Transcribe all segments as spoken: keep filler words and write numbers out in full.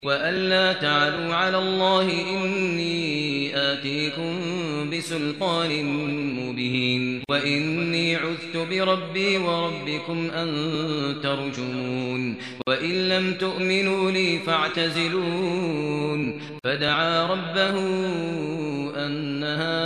وألا تعلوا على الله إني آتيكم بسلطان مبين وإني عذت بربي وربكم أن ترجمون وإن لم تؤمنوا لي فاعتزلون فدعا ربه أن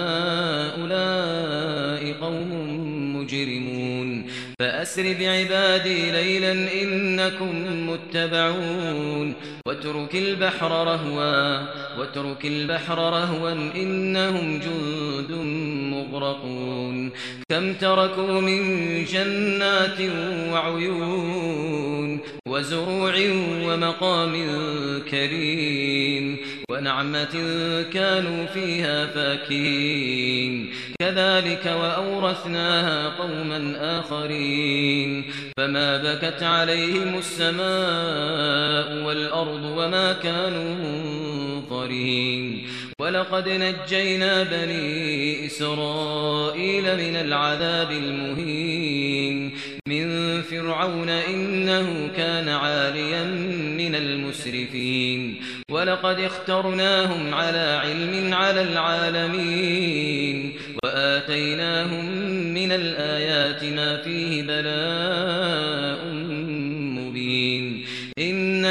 هؤلاء قوم مجرمون فأسر بعبادي ليلا إنكم متبعون واترك البحر رهوا واترك البحر رهوا إنهم جند مغرقون كم تركوا من جنات وعيون وزروع ومقام كريم ونعمة كانوا فيها فاكهين كذلك وأورثناها قوما آخرين فما بكت عليهم السماء والأرض وما كانوا منظرين ولقد نجينا بني إسرائيل من العذاب المهين من فرعون إنه كان عاليا من المسرفين ولقد اخترناهم على علم على العالمين وآتيناهم من الآيات ما فيه بلاء مبين إن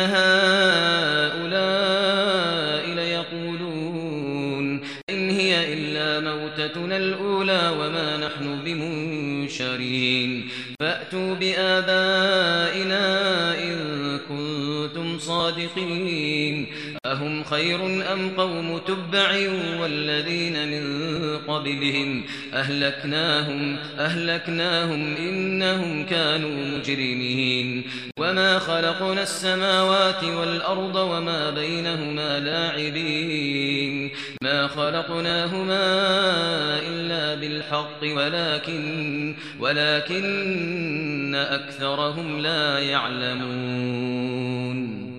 هؤلاء ليقولون إن هي إلا موتتنا الأولى وما نحن بمنشرين فأتوا بآبائنا إن كنتم صادقين أهم خير أم قوم تبع والذين من قبلهم أهلكناهم أهلكناهم إنهم كانوا مجرمين وما خلقنا السماوات والأرض وما بينهما لاعبين ما خلقناهما إلا بالحق ولكن ولكن أكثرهم لا يعلمون